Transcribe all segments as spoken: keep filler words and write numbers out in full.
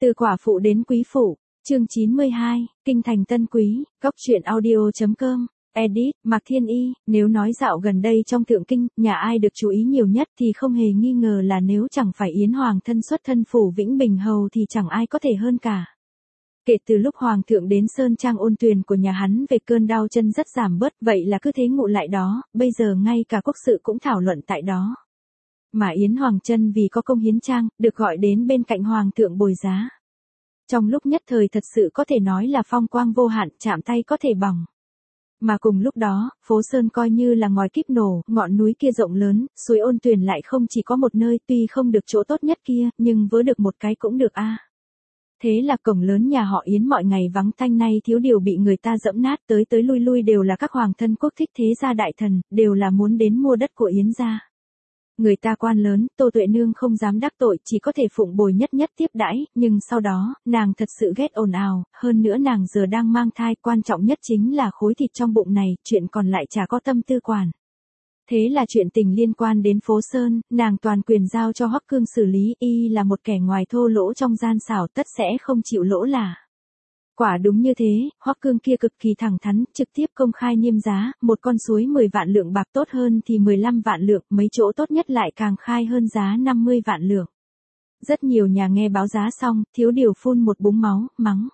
Từ quả phụ đến quý phụ, chương chín mươi hai, kinh thành tân quý, góc truyện audio.com, edit, Mạc Thiên Y. Nếu nói dạo gần đây trong thượng kinh, nhà ai được chú ý nhiều nhất thì không hề nghi ngờ là nếu chẳng phải Yến Hoàng thân xuất thân phủ Vĩnh Bình Hầu thì chẳng ai có thể hơn cả. Kể từ lúc Hoàng thượng đến Sơn Trang ôn tuyền của nhà hắn về cơn đau chân rất giảm bớt, vậy là cứ thế ngụ lại đó, bây giờ ngay cả quốc sự cũng thảo luận tại đó. Mà Yến Hoàng Chân vì có công hiến trang, được gọi đến bên cạnh Hoàng thượng bồi giá. Trong lúc nhất thời thật sự có thể nói là phong quang vô hạn, chạm tay có thể bỏng. Mà cùng lúc đó, phố Sơn coi như là ngòi kíp nổ, ngọn núi kia rộng lớn, suối ôn tuyền lại không chỉ có một nơi, tuy không được chỗ tốt nhất kia, nhưng vớ được một cái cũng được a. Thế là cổng lớn nhà họ Yến mọi ngày vắng tanh, nay thiếu điều bị người ta dẫm nát, tới tới lui lui đều là các hoàng thân quốc thích thế gia đại thần, đều là muốn đến mua đất của Yến gia. Người ta quan lớn, Tô Tuệ Nương không dám đắc tội, chỉ có thể phụng bồi nhất nhất tiếp đãi, nhưng sau đó, nàng thật sự ghét ồn ào, hơn nữa nàng giờ đang mang thai, quan trọng nhất chính là khối thịt trong bụng này, chuyện còn lại chả có tâm tư quản. Thế là chuyện tình liên quan đến phố Sơn, nàng toàn quyền giao cho Hoắc Cương xử lý, y là một kẻ ngoài thô lỗ trong gian xảo, tất sẽ không chịu lỗ là. Quả đúng như thế, Hoắc Cương kia cực kỳ thẳng thắn, trực tiếp công khai niêm giá, một con suối mười vạn lượng bạc, tốt hơn thì mười lăm vạn lượng, mấy chỗ tốt nhất lại càng khai hơn giá năm mươi vạn lượng. Rất nhiều nhà nghe báo giá xong, thiếu điều phun một búng máu, mắng.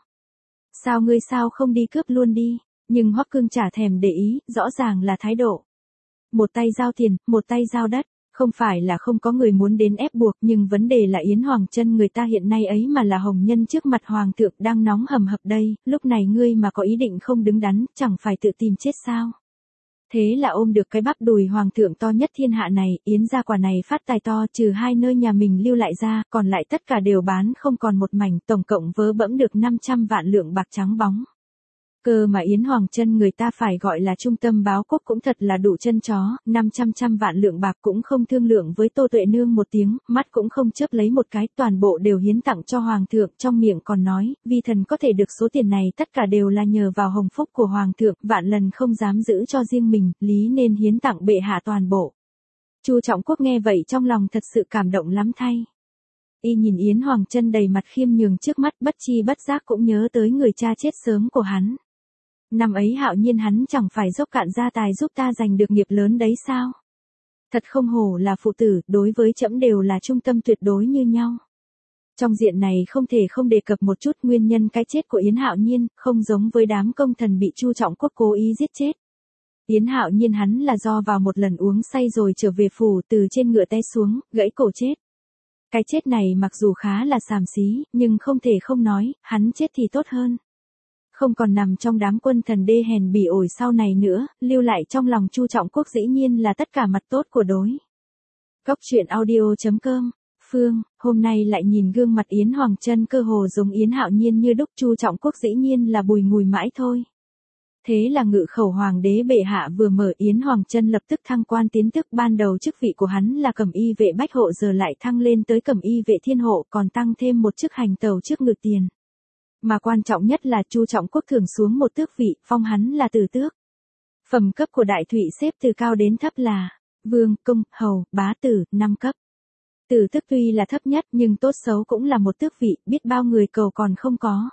Sao ngươi sao không đi cướp luôn đi, nhưng Hoắc Cương chả thèm để ý, rõ ràng là thái độ. Một tay giao tiền, một tay giao đất. Không phải là không có người muốn đến ép buộc, nhưng vấn đề là Yến Hoàng Chân người ta hiện nay ấy mà là hồng nhân trước mặt Hoàng thượng đang nóng hầm hập đây, lúc này ngươi mà có ý định không đứng đắn, chẳng phải tự tìm chết sao. Thế là ôm được cái bắp đùi Hoàng thượng to nhất thiên hạ này, Yến gia quả này phát tài to, trừ hai nơi nhà mình lưu lại ra, còn lại tất cả đều bán không còn một mảnh, tổng cộng vớ bẫm được năm trăm vạn lượng bạc trắng bóng. Cơ mà Yến Hoàng Chân người ta phải gọi là trung tâm báo quốc cũng thật là đủ chân chó, năm trăm trăm vạn lượng bạc cũng không thương lượng với Tô Tuệ Nương một tiếng, mắt cũng không chớp lấy một cái, toàn bộ đều hiến tặng cho Hoàng thượng, trong miệng còn nói, vi thần có thể được số tiền này tất cả đều là nhờ vào hồng phúc của Hoàng thượng, vạn lần không dám giữ cho riêng mình, lý nên hiến tặng bệ hạ toàn bộ. Chu Trọng Quốc nghe vậy trong lòng thật sự cảm động lắm thay. Y nhìn Yến Hoàng Chân đầy mặt khiêm nhường trước mắt, bất chi bất giác cũng nhớ tới người cha chết sớm của hắn. Năm ấy Hạo Nhiên hắn chẳng phải dốc cạn gia tài giúp ta giành được nghiệp lớn đấy sao? Thật không hổ là phụ tử, đối với trẫm đều là trung tâm tuyệt đối như nhau. Trong diện này không thể không đề cập một chút nguyên nhân cái chết của Yến Hạo Nhiên, không giống với đám công thần bị Chu Trọng Quốc cố ý giết chết. Yến Hạo Nhiên hắn là do vào một lần uống say rồi trở về phủ, từ trên ngựa té xuống, gãy cổ chết. Cái chết này mặc dù khá là xàm xí, nhưng không thể không nói, hắn chết thì tốt hơn. Không còn nằm trong đám quân thần đê hèn bỉ ổi sau này nữa, lưu lại trong lòng Chu Trọng Quốc dĩ nhiên là tất cả mặt tốt của đối. Góc truyện audio.com, Phương, hôm nay lại nhìn gương mặt Yến Hoàng Chân cơ hồ giống Yến Hạo Nhiên như đúc, Chu Trọng Quốc dĩ nhiên là bùi ngùi mãi thôi. Thế là ngự khẩu hoàng đế bệ hạ vừa mở, Yến Hoàng Chân lập tức thăng quan tiến tước, ban đầu chức vị của hắn là cẩm y vệ bách hộ, giờ lại thăng lên tới cẩm y vệ thiên hộ, còn tăng thêm một chức hành tàu trước ngự tiền. Mà quan trọng nhất là Chu Trọng Quốc thưởng xuống một tước vị, phong hắn là tử tước. Phẩm cấp của đại thụy xếp từ cao đến thấp là vương, công, hầu, bá tử, năm cấp. Tử tước tuy là thấp nhất nhưng tốt xấu cũng là một tước vị, biết bao người cầu còn không có.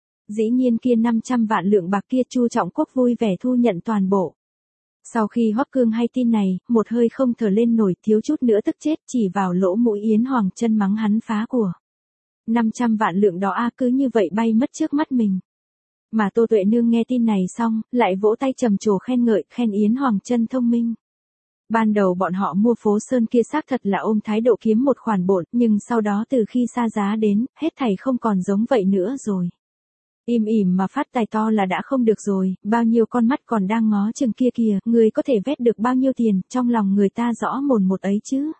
Dĩ nhiên kia năm trăm vạn lượng bạc kia Chu Trọng Quốc vui vẻ thu nhận toàn bộ. Sau khi Hoắc Cương hay tin này, một hơi không thở lên nổi, thiếu chút nữa tức chết, chỉ vào lỗ mũi Yến Hoàng Chân mắng hắn phá của. năm trăm vạn lượng đó a cứ như vậy bay mất trước mắt mình. Mà Tô Tuệ Nương nghe tin này xong, lại vỗ tay trầm trồ khen ngợi, khen Yến Hoàng Chân thông minh. Ban đầu bọn họ mua phố Sơn kia xác thật là ôm thái độ kiếm một khoản bộn, nhưng sau đó từ khi xa giá đến, hết thảy không còn giống vậy nữa rồi. Im ỉm mà phát tài to là đã không được rồi, bao nhiêu con mắt còn đang ngó chừng kia kìa, người có thể vét được bao nhiêu tiền, trong lòng người ta rõ mồn một ấy chứ.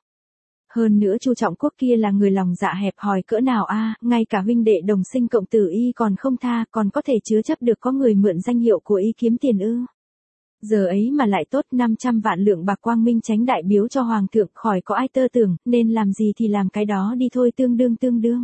Hơn nữa Chu Trọng Quốc kia là người lòng dạ hẹp hòi cỡ nào a, ngay cả huynh đệ đồng sinh cộng tử y còn không tha, còn có thể chứa chấp được có người mượn danh hiệu của y kiếm tiền ư. Giờ ấy mà lại tốt năm trăm vạn lượng bạc quang minh tránh đại biếu cho Hoàng thượng, khỏi có ai tơ tưởng, nên làm gì thì làm cái đó đi thôi, tương đương tương đương.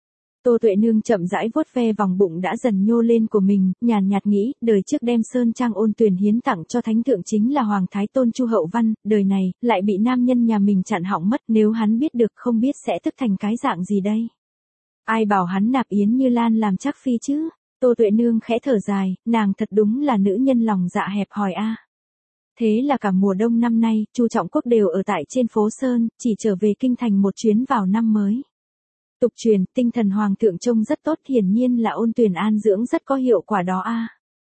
Tô Tuệ Nương chậm rãi vuốt ve vòng bụng đã dần nhô lên của mình, nhàn nhạt nghĩ, đời trước đem Sơn Trang ôn tuyền hiến tặng cho thánh thượng chính là Hoàng Thái Tôn Chu Hậu Văn, đời này, lại bị nam nhân nhà mình chặn họng mất, nếu hắn biết được không biết sẽ tức thành cái dạng gì đây. Ai bảo hắn nạp Yến Như Lan làm chắc phi chứ? Tô Tuệ Nương khẽ thở dài, nàng thật đúng là nữ nhân lòng dạ hẹp hòi a. Thế là cả mùa đông năm nay, Chu Trọng Quốc đều ở tại trên phố Sơn, chỉ trở về kinh thành một chuyến vào năm mới. Tục truyền, tinh thần hoàng thượng trông rất tốt, hiển nhiên là ôn tuyển an dưỡng rất có hiệu quả đó a.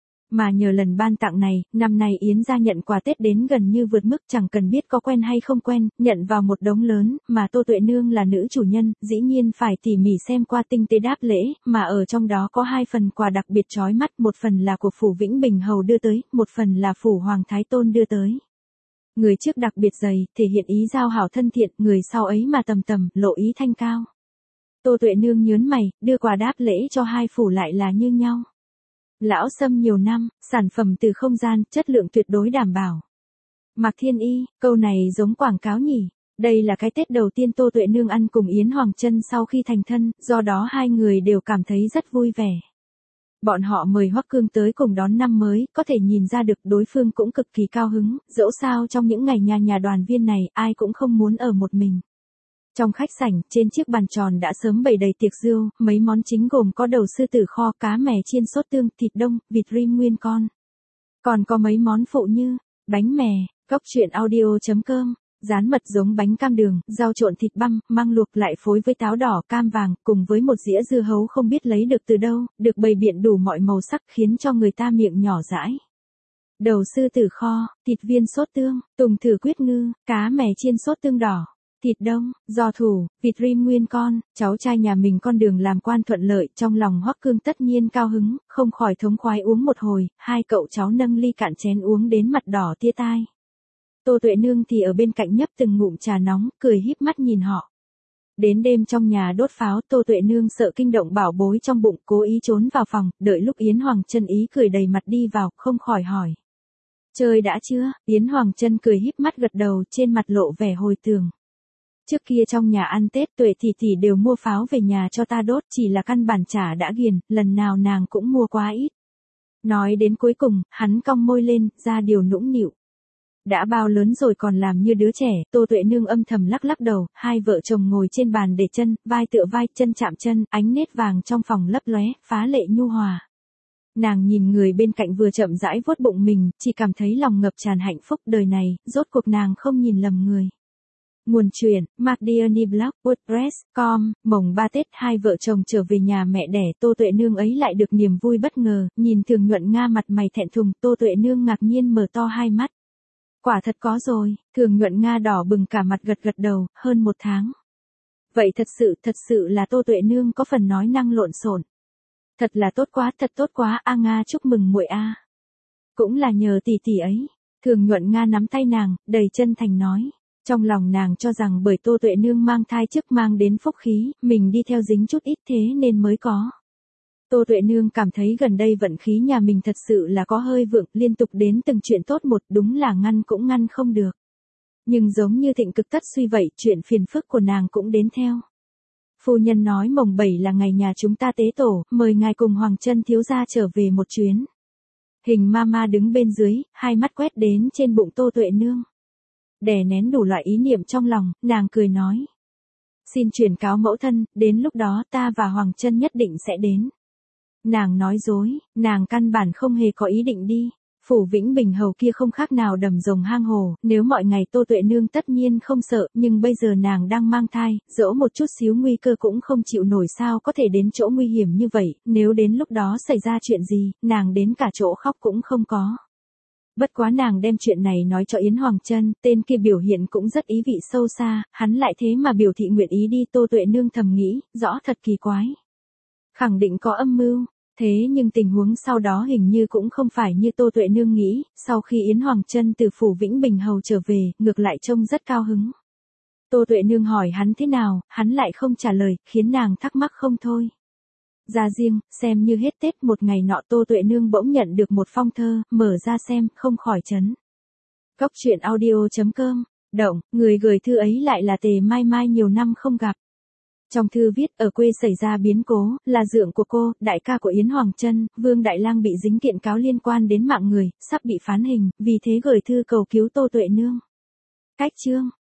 Mà nhờ lần ban tặng này, năm nay Yến gia nhận quà Tết đến gần như vượt mức, chẳng cần biết có quen hay không quen, nhận vào một đống lớn, mà Tô Tuệ Nương là nữ chủ nhân, dĩ nhiên phải tỉ mỉ xem qua tinh tế đáp lễ, mà ở trong đó có hai phần quà đặc biệt chói mắt, một phần là của phủ Vĩnh Bình hầu đưa tới, một phần là phủ Hoàng Thái Tôn đưa tới. Người trước đặc biệt dày, thể hiện ý giao hảo thân thiện, người sau ấy mà tầm tầm, lộ ý thanh cao. Tô Tuệ Nương nhớn mày, đưa quà đáp lễ cho hai phủ lại là như nhau. Lão Sâm nhiều năm, sản phẩm từ không gian, chất lượng tuyệt đối đảm bảo. Mạc Thiên Y, câu này giống quảng cáo nhỉ. Đây là cái Tết đầu tiên Tô Tuệ Nương ăn cùng Yến Hoàng Trân sau khi thành thân, do đó hai người đều cảm thấy rất vui vẻ. Bọn họ mời Hoắc Cương tới cùng đón năm mới, có thể nhìn ra được đối phương cũng cực kỳ cao hứng, dẫu sao trong những ngày nhà nhà đoàn viên này, ai cũng không muốn ở một mình. Trong khách sảnh, trên chiếc bàn tròn đã sớm bày đầy tiệc rượu, mấy món chính gồm có đầu sư tử kho, cá mè chiên sốt tương, thịt đông, vịt rim nguyên con. Còn có mấy món phụ như bánh mè, cóc truyện audio chấm com, rán mật giống bánh cam đường, rau trộn thịt băm, măng luộc lại phối với táo đỏ, cam vàng, cùng với một dĩa dưa hấu không biết lấy được từ đâu, được bày biện đủ mọi màu sắc khiến cho người ta miệng nhỏ dãi. Đầu sư tử kho, thịt viên sốt tương, tùng thử quyết ngư, cá mè chiên sốt tương đỏ. Thịt đông, giò thủ, vịt rim nguyên con, cháu trai nhà mình con đường làm quan thuận lợi, trong lòng Hoắc Cương tất nhiên cao hứng, không khỏi thống khoái uống một hồi, hai cậu cháu nâng ly cạn chén uống đến mặt đỏ tia tai. Tô Tuệ Nương thì ở bên cạnh nhấp từng ngụm trà nóng, cười híp mắt nhìn họ. Đến đêm trong nhà đốt pháo, Tô Tuệ Nương sợ kinh động bảo bối trong bụng, cố ý trốn vào phòng, đợi lúc Yến Hoàng Trân ý cười đầy mặt đi vào, không khỏi hỏi. Chơi đã chưa? Yến Hoàng Trân cười híp mắt gật đầu, trên mặt lộ vẻ hồi tưởng. Trước kia trong nhà ăn Tết Tuệ tỷ tỷ đều mua pháo về nhà cho ta đốt, chỉ là căn bản chả đã ghiền, lần nào nàng cũng mua quá ít. Nói đến cuối cùng, hắn cong môi lên, ra điều nũng nịu. Đã bao lớn rồi còn làm như đứa trẻ, Tô Tuệ Nương âm thầm lắc lắc đầu, hai vợ chồng ngồi trên bàn để chân, vai tựa vai, chân chạm chân, ánh nết vàng trong phòng lấp lóe, phá lệ nhu hòa. Nàng nhìn người bên cạnh vừa chậm rãi vuốt bụng mình, chỉ cảm thấy lòng ngập tràn hạnh phúc, đời này, rốt cuộc nàng không nhìn lầm người. Nguồn truyện, MacDiany Blog, WordPress, com, mồng ba Tết hai vợ chồng trở về nhà mẹ đẻ, Tô Tuệ Nương ấy lại được niềm vui bất ngờ, nhìn Thường Nhuận Nga mặt mày thẹn thùng, Tô Tuệ Nương ngạc nhiên mở to hai mắt. Quả thật có rồi, Thường Nhuận Nga đỏ bừng cả mặt gật gật đầu, hơn một tháng. Vậy thật sự, thật sự là Tô Tuệ Nương có phần nói năng lộn xộn. Thật là tốt quá, thật tốt quá, a Nga chúc mừng muội a. Cũng là nhờ tỷ tỷ ấy. Thường Nhuận Nga nắm tay nàng, đầy chân thành nói. Trong lòng nàng cho rằng bởi Tô Tuệ Nương mang thai trước mang đến phúc khí, mình đi theo dính chút ít thế nên mới có. Tô Tuệ Nương cảm thấy gần đây vận khí nhà mình thật sự là có hơi vượng, liên tục đến từng chuyện tốt một, đúng là ngăn cũng ngăn không được. Nhưng giống như thịnh cực tất suy vậy, chuyện phiền phức của nàng cũng đến theo. Phu nhân nói mồng bảy là ngày nhà chúng ta tế tổ, mời ngài cùng Hoàng Trân thiếu gia trở về một chuyến. Hình Mama đứng bên dưới, hai mắt quét đến trên bụng Tô Tuệ Nương. Đè nén đủ loại ý niệm trong lòng, nàng cười nói. Xin truyền cáo mẫu thân, đến lúc đó ta và Hoàng Trân nhất định sẽ đến. Nàng nói dối, nàng căn bản không hề có ý định đi. Phủ Vĩnh Bình hầu kia không khác nào đầm rồng hang hồ, nếu mọi ngày Tô Tuệ Nương tất nhiên không sợ, nhưng bây giờ nàng đang mang thai, dẫu một chút xíu nguy cơ cũng không chịu nổi, sao có thể đến chỗ nguy hiểm như vậy, nếu đến lúc đó xảy ra chuyện gì, nàng đến cả chỗ khóc cũng không có. Bất quá nàng đem chuyện này nói cho Yến Hoàng Trân, tên kia biểu hiện cũng rất ý vị sâu xa, hắn lại thế mà biểu thị nguyện ý đi. Tô Tuệ Nương thầm nghĩ, rõ thật kỳ quái. Khẳng định có âm mưu, thế nhưng tình huống sau đó hình như cũng không phải như Tô Tuệ Nương nghĩ, sau khi Yến Hoàng Trân từ phủ Vĩnh Bình hầu trở về, ngược lại trông rất cao hứng. Tô Tuệ Nương hỏi hắn thế nào, hắn lại không trả lời, khiến nàng thắc mắc không thôi. Ra riêng, xem như hết Tết một ngày nọ Tô Tuệ Nương bỗng nhận được một phong thơ, mở ra xem, không khỏi chấn. Cóc truyện audio chấm com, động, người gửi thư ấy lại là Tề Mai Mai nhiều năm không gặp. Trong thư viết, ở quê xảy ra biến cố, là dượng của cô, đại ca của Yến Hoàng Trân, Vương Đại Lang bị dính kiện cáo liên quan đến mạng người, sắp bị phán hình, vì thế gửi thư cầu cứu Tô Tuệ Nương. Cách chương